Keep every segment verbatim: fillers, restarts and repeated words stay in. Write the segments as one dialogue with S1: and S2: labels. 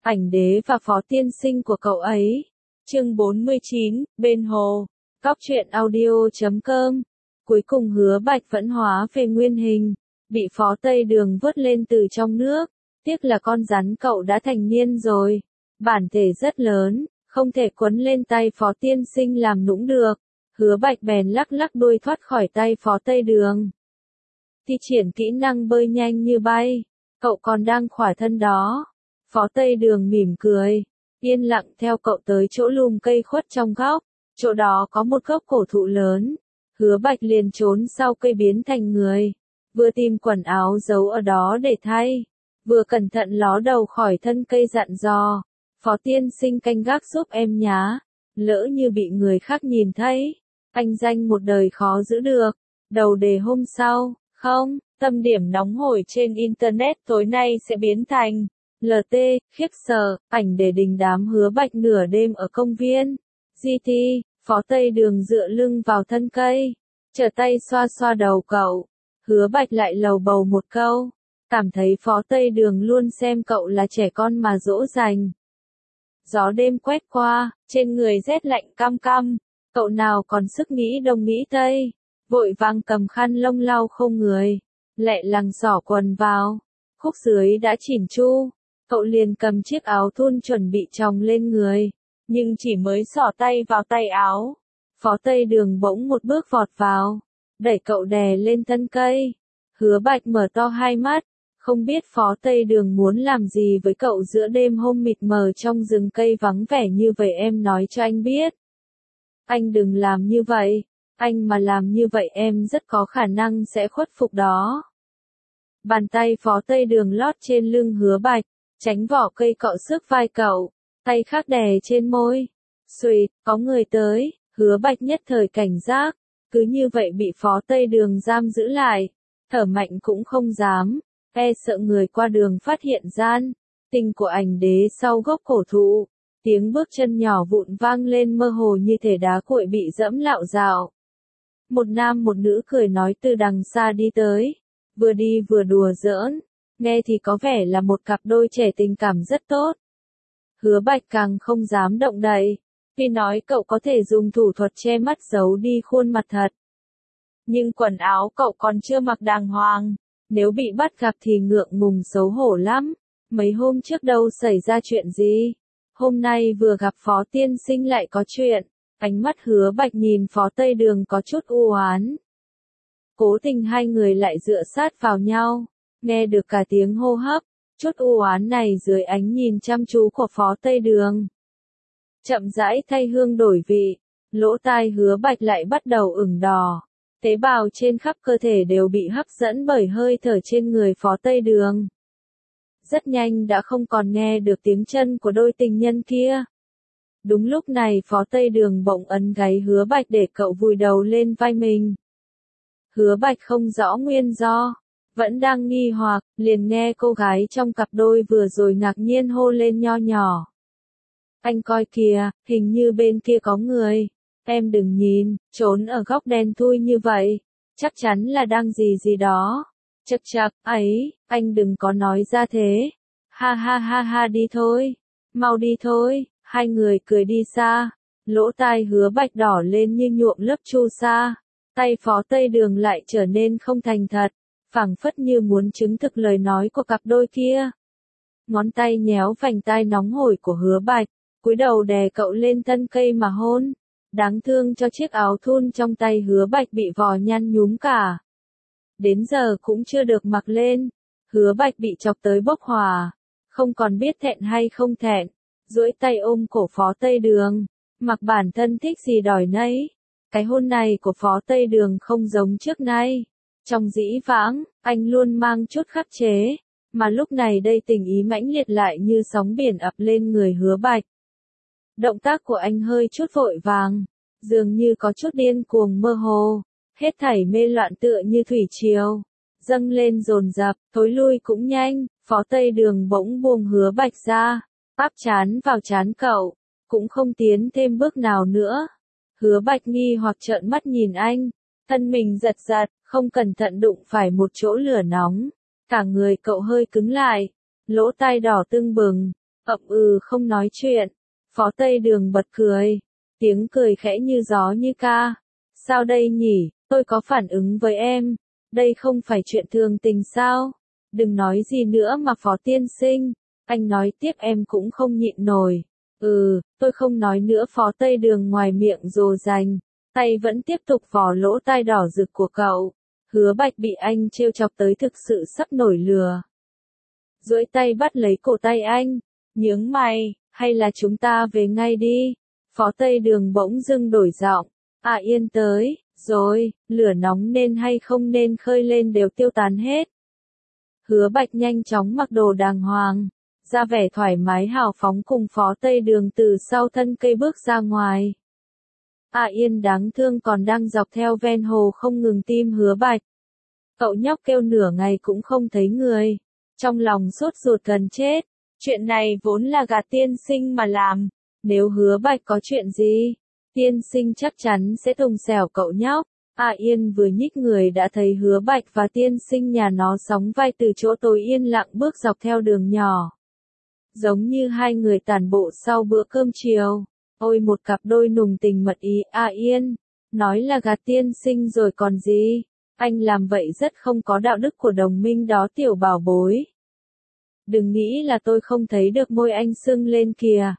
S1: ảnh đế và phó tiên sinh của cậu ấy. Chương bốn mươi chín, bên hồ. Cóc truyện audio chấm com. Cuối cùng Hứa Bạch vẫn hóa về nguyên hình, bị phó Tây Đường vớt lên từ trong nước. Tiếc là con rắn cậu đã thành niên rồi. Bản thể rất lớn, không thể quấn lên tay phó tiên sinh làm nũng được. Hứa Bạch bèn lắc lắc đuôi thoát khỏi tay phó Tây Đường. Thi triển kỹ năng bơi nhanh như bay. Cậu còn đang khỏa thân đó. Phó Tây Đường mỉm cười, yên lặng theo cậu tới chỗ lùm cây khuất trong góc. Chỗ đó có một gốc cổ thụ lớn. Hứa Bạch liền trốn sau cây biến thành người. Vừa tìm quần áo giấu ở đó để thay, vừa cẩn thận ló đầu khỏi thân cây dặn dò. Phó tiên sinh canh gác giúp em nhá. Lỡ như bị người khác nhìn thấy, anh danh một đời khó giữ được. Đầu đề hôm sau, không, tâm điểm nóng hổi trên Internet tối nay sẽ biến thành lờ tê, khiếp sợ, ảnh để đình đám Hứa Bạch nửa đêm ở công viên. giê tê, phó Tây Đường dựa lưng vào thân cây, trở tay xoa xoa đầu cậu. Hứa Bạch lại lầu bầu một câu, cảm thấy phó Tây Đường luôn xem cậu là trẻ con mà dỗ dành. Gió đêm quét qua, trên người rét lạnh căm căm, cậu nào còn sức nghĩ đông nghĩ tây, vội vàng cầm khăn lông lau không người, lẹ lằng xỏ quần vào, khúc dưới đã chỉn chu, cậu liền cầm chiếc áo thun chuẩn bị chồng lên người, nhưng chỉ mới xỏ tay vào tay áo, phó Tây Đường bỗng một bước vọt vào, đẩy cậu đè lên thân cây. Hứa Bạch mở to hai mắt, không biết phó Tây Đường muốn làm gì với cậu giữa đêm hôm mịt mờ trong rừng cây vắng vẻ như vậy, em nói cho anh biết. Anh đừng làm như vậy, anh mà làm như vậy em rất có khả năng sẽ khuất phục đó. Bàn tay phó Tây Đường lót trên lưng Hứa Bạch, tránh vỏ cây cọ xước vai cậu, tay khác đè trên môi. Xuỵt, có người tới, Hứa Bạch nhất thời cảnh giác, cứ như vậy bị phó Tây Đường giam giữ lại, thở mạnh cũng không dám, e sợ người qua đường phát hiện gian tình của ảnh đế sau gốc cổ thụ. Tiếng bước chân nhỏ vụn vang lên mơ hồ như thể đá cuội bị dẫm lạo dạo. Một nam một nữ cười nói từ đằng xa đi tới, vừa đi vừa đùa giỡn, nghe thì có vẻ là một cặp đôi trẻ tình cảm rất tốt. Hứa Bạch càng không dám động đậy, vì nói cậu có thể dùng thủ thuật che mắt giấu đi khuôn mặt thật. Nhưng quần áo cậu còn chưa mặc đàng hoàng, nếu bị bắt gặp thì ngượng ngùng xấu hổ lắm. Mấy hôm trước đâu xảy ra chuyện gì, hôm nay vừa gặp phó tiên sinh lại có chuyện. Ánh mắt Hứa Bạch nhìn phó Tây Đường có chút u oán. Cố tình hai người lại dựa sát vào nhau, nghe được cả tiếng hô hấp, chút u oán này dưới ánh nhìn chăm chú của phó Tây Đường. Chậm rãi thay hương đổi vị, lỗ tai Hứa Bạch lại bắt đầu ửng đỏ, tế bào trên khắp cơ thể đều bị hấp dẫn bởi hơi thở trên người phó Tây Đường. Rất nhanh đã không còn nghe được tiếng chân của đôi tình nhân kia. Đúng lúc này phó Tây Đường bỗng ấn gáy Hứa Bạch để cậu vùi đầu lên vai mình. Hứa Bạch không rõ nguyên do, vẫn đang nghi hoặc, liền nghe cô gái trong cặp đôi vừa rồi ngạc nhiên hô lên nho nhỏ. Anh coi kìa, hình như bên kia có người, em đừng nhìn, trốn ở góc đen thui như vậy, chắc chắn là đang gì gì đó. Chậc chậc, ấy, anh đừng có nói ra thế. Ha ha ha ha, đi thôi, mau đi thôi. Hai người cười đi xa, lỗ tai Hứa Bạch đỏ lên như nhuộm lớp chu sa, tay phó Tây Đường lại trở nên không thành thật, phảng phất như muốn chứng thực lời nói của cặp đôi kia. Ngón tay nhéo vành tai nóng hổi của Hứa Bạch, cúi đầu đè cậu lên thân cây mà hôn. Đáng thương cho chiếc áo thun trong tay Hứa Bạch bị vò nhăn nhúm cả. Đến giờ cũng chưa được mặc lên, Hứa Bạch bị chọc tới bốc hỏa, không còn biết thẹn hay không thẹn. Duỗi tay ôm cổ phó Tây Đường, mặc bản thân thích gì đòi nấy. Cái hôn này của phó Tây Đường không giống trước nay. Trong dĩ vãng, anh luôn mang chút khắc chế, mà lúc này đây tình ý mãnh liệt lại như sóng biển ập lên người Hứa Bạch. Động tác của anh hơi chút vội vàng, dường như có chút điên cuồng mơ hồ, hết thảy mê loạn tựa như thủy triều, dâng lên dồn dập, thối lui cũng nhanh. Phó Tây Đường bỗng buông Hứa Bạch ra, áp trán vào trán cậu, cũng không tiến thêm bước nào nữa. Hứa Bạch nghi hoặc trợn mắt nhìn anh, thân mình giật giật, không cẩn thận đụng phải một chỗ lửa nóng, cả người cậu hơi cứng lại, lỗ tai đỏ tưng bừng, ậm ừ không nói chuyện. Phó Tây Đường bật cười. Tiếng cười khẽ như gió như ca. Sao đây nhỉ, tôi có phản ứng với em. Đây không phải chuyện thường tình sao? Đừng nói gì nữa mà Phó tiên sinh. Anh nói tiếp em cũng không nhịn nổi. Ừ, tôi không nói nữa. Phó Tây Đường ngoài miệng rồ rành. Tay vẫn tiếp tục vò lỗ tai đỏ rực của cậu. Hứa Bạch bị anh trêu chọc tới thực sự sắp nổi lửa. Duỗi tay bắt lấy cổ tay anh. Nhướng mày, hay là chúng ta về ngay đi. Phó Tây Đường bỗng dưng đổi giọng. À Yên tới, rồi, lửa nóng nên hay không nên khơi lên đều tiêu tán hết. Hứa Bạch nhanh chóng mặc đồ đàng hoàng, ra vẻ thoải mái hào phóng cùng Phó Tây Đường từ sau thân cây bước ra ngoài. À Yên đáng thương còn đang dọc theo ven hồ không ngừng tim Hứa Bạch. Cậu nhóc kêu nửa ngày cũng không thấy người. Trong lòng sốt ruột gần chết. Chuyện này vốn là gạt tiên sinh mà làm. Nếu Hứa Bạch có chuyện gì, tiên sinh chắc chắn sẽ thùng xẻo cậu nhóc. À Yên vừa nhích người đã thấy Hứa Bạch và tiên sinh nhà nó sóng vai từ chỗ tối yên lặng bước dọc theo đường nhỏ. Giống như hai người tản bộ sau bữa cơm chiều. Ôi một cặp đôi nùng tình mật ý. À Yên, nói là gạt tiên sinh rồi còn gì. Anh làm vậy rất không có đạo đức của đồng minh đó tiểu bảo bối. Đừng nghĩ là tôi không thấy được môi anh sưng lên kìa.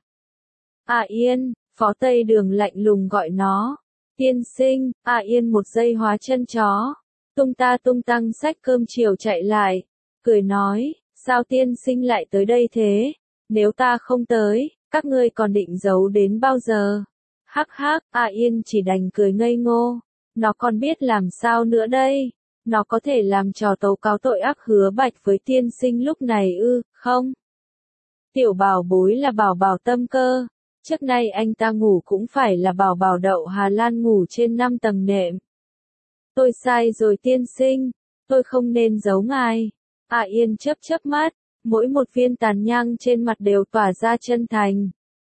S1: À Yên, Phó Tây Đường lạnh lùng gọi nó. Tiên sinh. À Yên một giây hóa chân chó. Tung ta tung tăng xách cơm chiều chạy lại. Cười nói, sao tiên sinh lại tới đây thế? Nếu ta không tới, các ngươi còn định giấu đến bao giờ? Hắc hắc. À Yên chỉ đành cười ngây ngô. Nó còn biết làm sao nữa đây? Nó có thể làm trò tố cáo tội ác Hứa Bạch với tiên sinh lúc này ư, không? Tiểu bảo bối là bảo bảo tâm cơ. Trước nay anh ta ngủ cũng phải là bảo bảo đậu Hà Lan ngủ trên năm tầng nệm. Tôi sai rồi tiên sinh. Tôi không nên giấu ngài. À Yên chớp chớp mắt. Mỗi một viên tàn nhang trên mặt đều tỏa ra chân thành.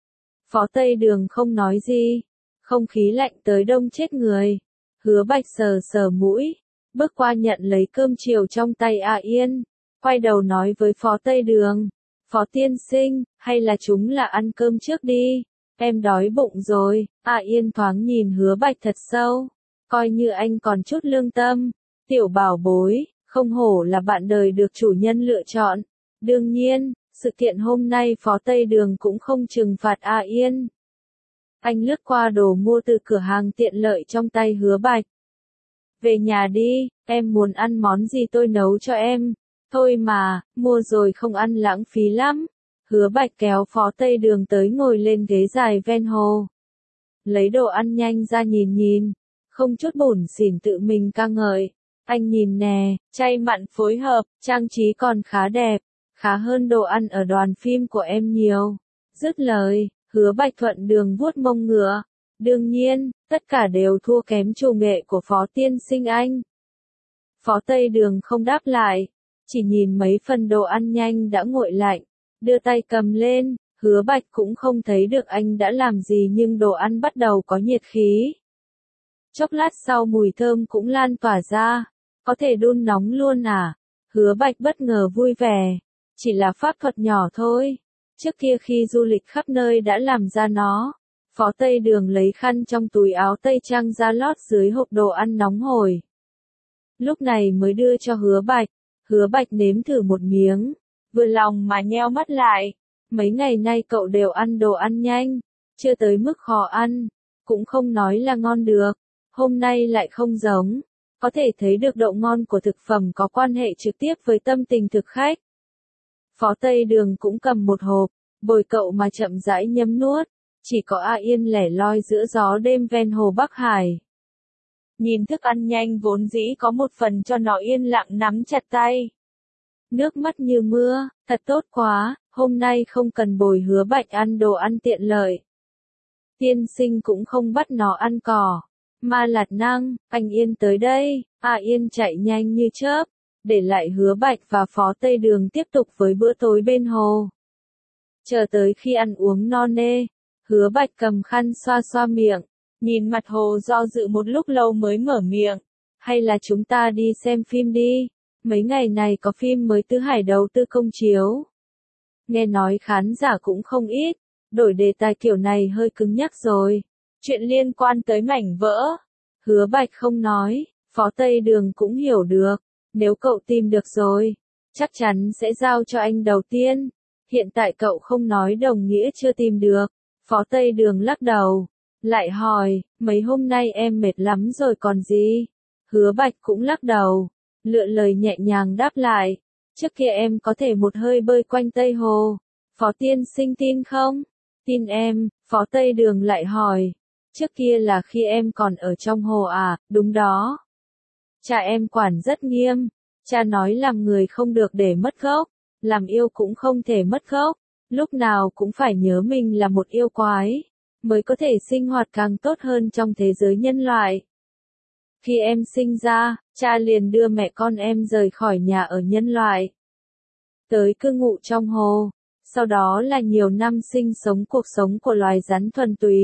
S1: Phó Tây Đường không nói gì. Không khí lạnh tới đông chết người. Hứa Bạch sờ sờ mũi. Bước qua nhận lấy cơm chiều trong tay À Yên. Quay đầu nói với Phó Tây Đường. Phó tiên sinh, hay là chúng là ăn cơm trước đi. Em đói bụng rồi. À Yên thoáng nhìn Hứa Bạch thật sâu. Coi như anh còn chút lương tâm. Tiểu bảo bối, không hổ là bạn đời được chủ nhân lựa chọn. Đương nhiên, sự kiện hôm nay Phó Tây Đường cũng không trừng phạt À Yên. Anh lướt qua đồ mua từ cửa hàng tiện lợi trong tay Hứa Bạch. Về nhà đi, em muốn ăn món gì tôi nấu cho em. Thôi mà, mua rồi không ăn lãng phí lắm. Hứa Bạch kéo Phó Tây Đường tới ngồi lên ghế dài ven hồ. Lấy đồ ăn nhanh ra nhìn nhìn. Không chút bủn xỉn tự mình ca ngợi. Anh nhìn nè, chay mặn phối hợp, trang trí còn khá đẹp. Khá hơn đồ ăn ở đoàn phim của em nhiều. Dứt lời, Hứa Bạch thuận đường vuốt mông ngựa. Đương nhiên, tất cả đều thua kém chủ nghệ của Phó tiên sinh anh. Phó Tây Đường không đáp lại. Chỉ nhìn mấy phần đồ ăn nhanh đã nguội lạnh. Đưa tay cầm lên, Hứa Bạch cũng không thấy được anh đã làm gì nhưng đồ ăn bắt đầu có nhiệt khí. Chốc lát sau mùi thơm cũng lan tỏa ra. Có thể đun nóng luôn à? Hứa Bạch bất ngờ vui vẻ. Chỉ là pháp thuật nhỏ thôi. Trước kia khi du lịch khắp nơi đã làm ra nó. Phó Tây Đường lấy khăn trong túi áo tây trang ra lót dưới hộp đồ ăn nóng hổi. Lúc này mới đưa cho Hứa Bạch. Hứa Bạch nếm thử một miếng. Vừa lòng mà nheo mắt lại. Mấy ngày nay cậu đều ăn đồ ăn nhanh. Chưa tới mức khó ăn. Cũng không nói là ngon được. Hôm nay lại không giống. Có thể thấy được độ ngon của thực phẩm có quan hệ trực tiếp với tâm tình thực khách. Phó Tây Đường cũng cầm một hộp. Bồi cậu mà chậm rãi nhấm nuốt. Chỉ có A Yên lẻ loi giữa gió đêm ven hồ Bắc Hải. Nhìn thức ăn nhanh vốn dĩ có một phần cho nó yên lặng nắm chặt tay. Nước mắt như mưa, thật tốt quá, hôm nay không cần bồi Hứa Bạch ăn đồ ăn tiện lợi. Tiên sinh cũng không bắt nó ăn cỏ. Ma Lạt Năng, anh Yên tới đây. À Yên chạy nhanh như chớp. Để lại Hứa Bạch và Phó Tây Đường tiếp tục với bữa tối bên hồ. Chờ tới khi ăn uống no nê. Hứa Bạch cầm khăn xoa xoa miệng. Nhìn mặt hồ do dự một lúc lâu mới mở miệng. Hay là chúng ta đi xem phim đi. Mấy ngày này có phim mới Tứ Hải đầu tư công chiếu. nghe nói khán giả cũng không ít, đổi đề tài kiểu này hơi cứng nhắc rồi. Chuyện liên quan tới mảnh vỡ. Hứa Bạch không nói, Phó Tây Đường cũng hiểu được, nếu cậu tìm được rồi, chắc chắn sẽ giao cho anh đầu tiên. Hiện tại cậu không nói đồng nghĩa chưa tìm được. Phó Tây Đường lắc đầu, lại hỏi, mấy hôm nay em mệt lắm rồi còn gì? Hứa Bạch cũng lắc đầu, lựa lời nhẹ nhàng đáp lại, trước kia em có thể một hơi bơi quanh Tây Hồ. Phó tiên sinh tin không? Tin em. Phó Tây Đường lại hỏi, trước kia là khi em còn ở trong hồ à? Đúng đó. Cha em quản rất nghiêm, cha nói làm người không được để mất gốc, làm yêu cũng không thể mất gốc, lúc nào cũng phải nhớ mình là một yêu quái, mới có thể sinh hoạt càng tốt hơn trong thế giới nhân loại. Khi em sinh ra, cha liền đưa mẹ con em rời khỏi nhà ở nhân loại, tới cư ngụ trong hồ, sau đó là nhiều năm sinh sống cuộc sống của loài rắn thuần túy.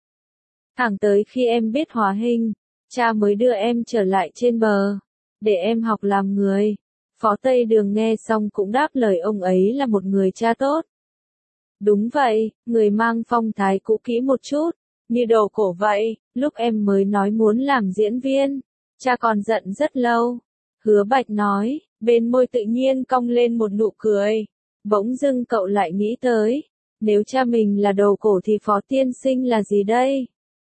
S1: Thẳng tới khi em biết hóa hình, cha mới đưa em trở lại trên bờ, để em học làm người. Phó Tây Đường nghe xong cũng đáp lời ông ấy là một người cha tốt. Đúng vậy, người mang phong thái cũ kỹ một chút, như đồ cổ vậy, lúc em mới nói muốn làm diễn viên, cha còn giận rất lâu. Hứa Bạch nói, bên môi tự nhiên cong lên một nụ cười. Bỗng dưng cậu lại nghĩ tới, nếu cha mình là đồ cổ thì Phó tiên sinh là gì đây?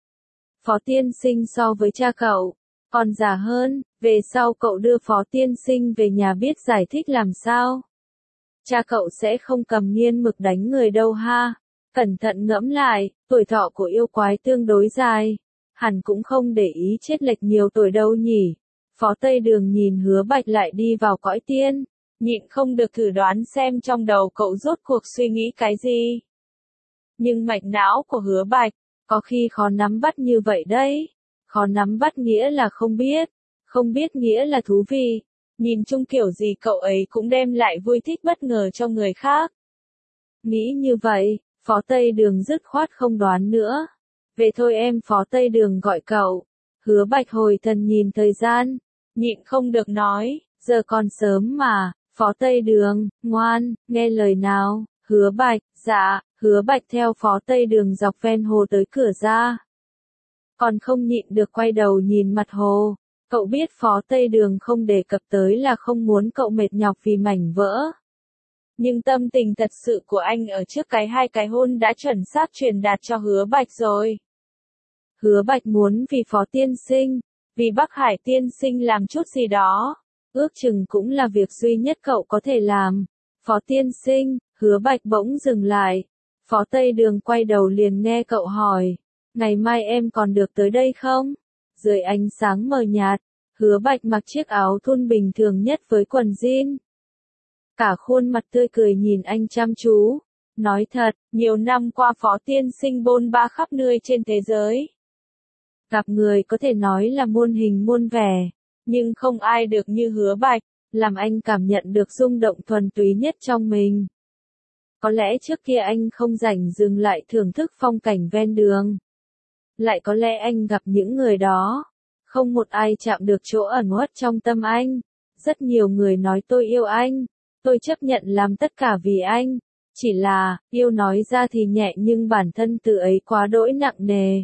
S1: Phó tiên sinh so với cha cậu còn già hơn, về sau cậu đưa Phó tiên sinh về nhà biết giải thích làm sao? Cha cậu sẽ không cầm nghiên mực đánh người đâu ha. Cẩn thận ngẫm lại, tuổi thọ của yêu quái tương đối dài, hẳn cũng không để ý chết lệch nhiều tuổi đâu nhỉ. Phó Tây Đường nhìn Hứa Bạch lại đi vào cõi tiên, nhịn không được thử đoán xem trong đầu cậu rốt cuộc suy nghĩ cái gì. Nhưng mạch não của Hứa Bạch, có khi khó nắm bắt như vậy đấy. Khó nắm bắt nghĩa là không biết, không biết nghĩa là thú vị. Nhìn chung kiểu gì cậu ấy cũng đem lại vui thích bất ngờ cho người khác. Nghĩ như vậy, Phó Tây Đường dứt khoát không đoán nữa. Về thôi em. Phó Tây Đường gọi cậu. Hứa Bạch hồi thần nhìn thời gian, nhịn không được nói, giờ còn sớm mà. Phó Tây Đường, ngoan, nghe lời nào. Hứa Bạch, dạ. Hứa Bạch theo Phó Tây Đường dọc ven hồ tới cửa ra. Còn không nhịn được quay đầu nhìn mặt hồ. Cậu biết Phó Tây Đường không đề cập tới là không muốn cậu mệt nhọc vì mảnh vỡ. Nhưng tâm tình thật sự của anh ở trước cái hai cái hôn đã chuẩn xác truyền đạt cho Hứa Bạch rồi. Hứa Bạch muốn vì Phó tiên sinh, vì Bắc Hải tiên sinh làm chút gì đó. Ước chừng cũng là việc duy nhất cậu có thể làm. Phó tiên sinh. Hứa Bạch bỗng dừng lại. Phó Tây Đường quay đầu liền nghe cậu hỏi, ngày mai em còn được tới đây không? Dưới ánh sáng mờ nhạt, Hứa Bạch mặc chiếc áo thun bình thường nhất với quần jean. Cả khuôn mặt tươi cười nhìn anh chăm chú. Nói thật, nhiều năm qua Phó tiên sinh bôn ba khắp nơi trên thế giới. Gặp người có thể nói là muôn hình muôn vẻ, nhưng không ai được như Hứa Bạch, làm anh cảm nhận được rung động thuần túy nhất trong mình. Có lẽ trước kia anh không rảnh dừng lại thưởng thức phong cảnh ven đường. Lại có lẽ anh gặp những người đó, không một ai chạm được chỗ ẩn uất trong tâm anh. Rất nhiều người nói tôi yêu anh, tôi chấp nhận làm tất cả vì anh. Chỉ là, yêu nói ra thì nhẹ nhưng bản thân từ ấy quá đỗi nặng nề.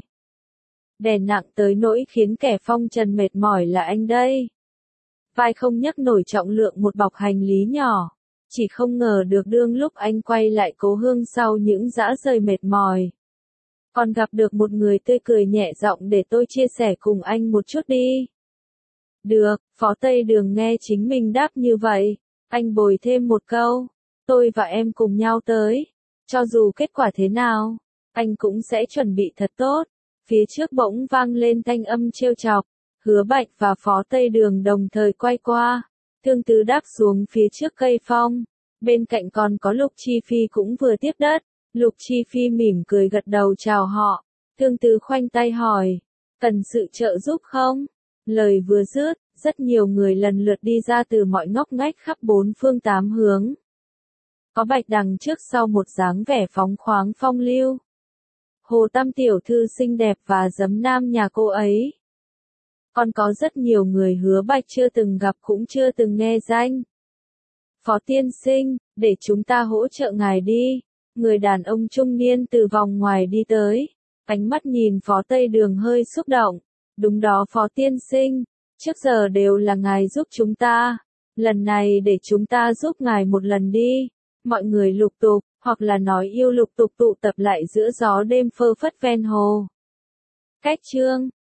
S1: Đè nặng tới nỗi khiến kẻ phong trần mệt mỏi là anh đây. Vai không nhấc nổi trọng lượng một bọc hành lý nhỏ. Chỉ không ngờ được đương lúc anh quay lại cố hương sau những dã rời mệt mỏi. Còn gặp được một người tươi cười nhẹ giọng để tôi chia sẻ cùng anh một chút đi. Được. Phó Tây Đường nghe chính mình đáp như vậy. Anh bồi thêm một câu. Tôi và em cùng nhau tới. Cho dù kết quả thế nào, anh cũng sẽ chuẩn bị thật tốt. Phía trước bỗng vang lên thanh âm trêu chọc. Hứa Bạch và Phó Tây Đường đồng thời quay qua. Thương Tứ đáp xuống phía trước cây phong. Bên cạnh còn có Lục Chi Phi cũng vừa tiếp đất. Lục Chi Phi mỉm cười gật đầu chào họ. Thương Tứ khoanh tay hỏi, cần sự trợ giúp không? Lời vừa dứt, rất nhiều người lần lượt đi ra từ mọi ngóc ngách khắp bốn phương tám hướng. Có Bạch Đằng trước sau một dáng vẻ phóng khoáng phong lưu. Hồ Tam tiểu thư xinh đẹp và giấm nam nhà cô ấy. Còn có rất nhiều người Hứa Bạch chưa từng gặp cũng chưa từng nghe danh. Phó tiên sinh, để chúng ta hỗ trợ ngài đi. Người đàn ông trung niên từ vòng ngoài đi tới. Ánh mắt nhìn Phó Tây Đường hơi xúc động. Đúng đó Phó tiên sinh, trước giờ đều là ngài giúp chúng ta. Lần này để chúng ta giúp ngài một lần đi. Mọi người lục tục, hoặc là nói yêu lục tục tụ tập lại giữa gió đêm phơ phất ven hồ. Cách chương